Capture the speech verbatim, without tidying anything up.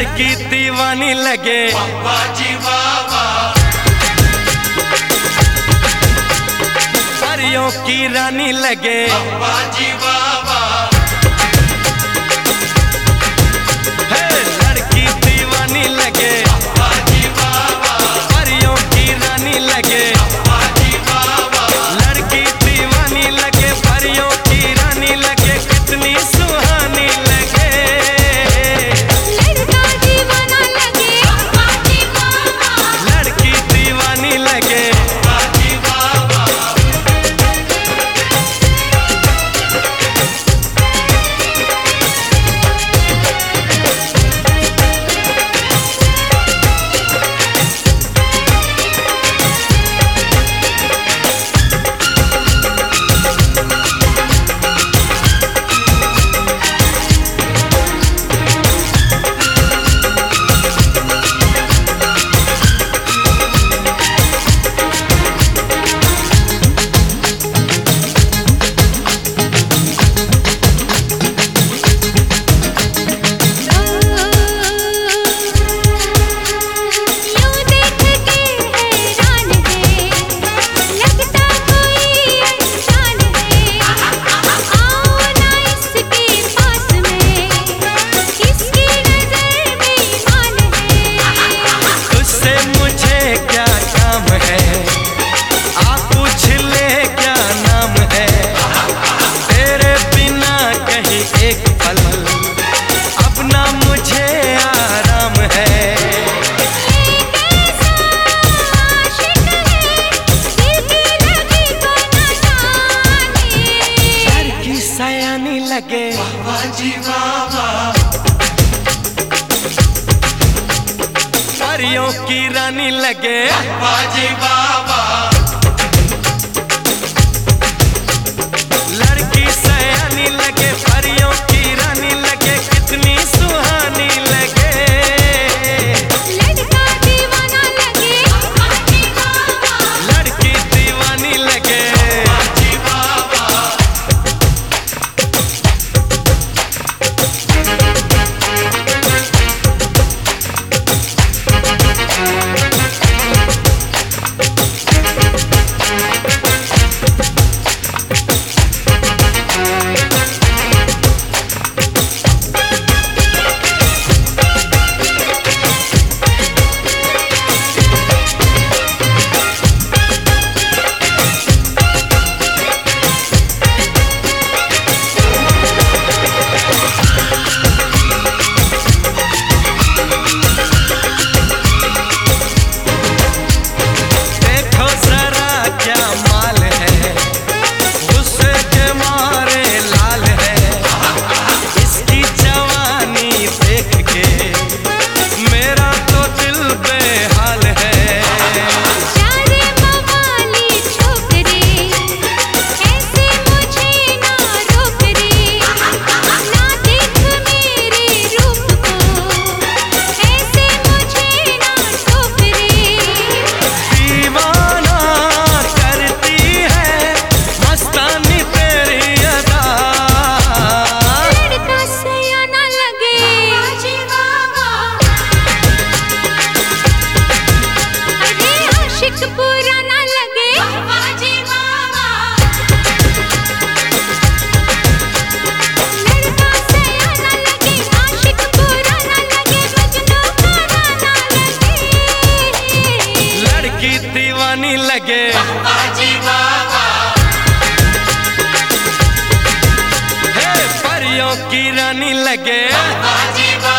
लड़की दीवानी लगे बाजी बाबा, परियों की रानी लगे बाजी बाबा, हे लड़की दीवानी लगे बाजी बाबा, परियों की रानी लगे बाजी बाबा, लड़की दीवानी लगे परियों की रानी लगे कितनी सुहानी लगे लड़का दीवाना लगे बाजी बाबा, लड़की दीवानी लगे बाजी बाबा, यूं देख के हैरान है, लगता कोई अनजान है। आओ ना इसके पास में, इसकी नजर में ईमान है। तुझसे मुझे क्या काम है आप पूछ ले क्या नाम है तेरे बिना कहीं एक पल अपना मुझे आराम है एक ऐसा आशिक है, दिल की लगी को न जाने। लड़की सयानी लगे बाजी बाबा, परियों की रानी लगे बाजी बाबा, लड़की सयानी लगे परियों की रानी लगे कितनी सुहानी लगे लड़का दीवाना लगे बाजी बाबा, लड़की दीवानी लगे बाजी बाबा, देखो जरा क्या माल है गुस्से के मारे लाल है इसकी जवानी देख के मेरा तो दिल बेहाल है प्यारे मवाली छोकरे, ऐसे मुझे ना रोक रे। ना देख मेरे रूप को, ऐसे मुझे ना टोक रे। दीवाना करती है मस्तानी तेरी अदा लड़का सयाना लगे बाजी बाबा, अरे आशिक पुराना लगे बाजी बाबा। लड़का सयाना लगे आशिक पुराना लगे मजनू पुराना लगे। लड़की दीवानी लगे बाजी बाबा, हे परियों की रानी लगे बाजी बाबा।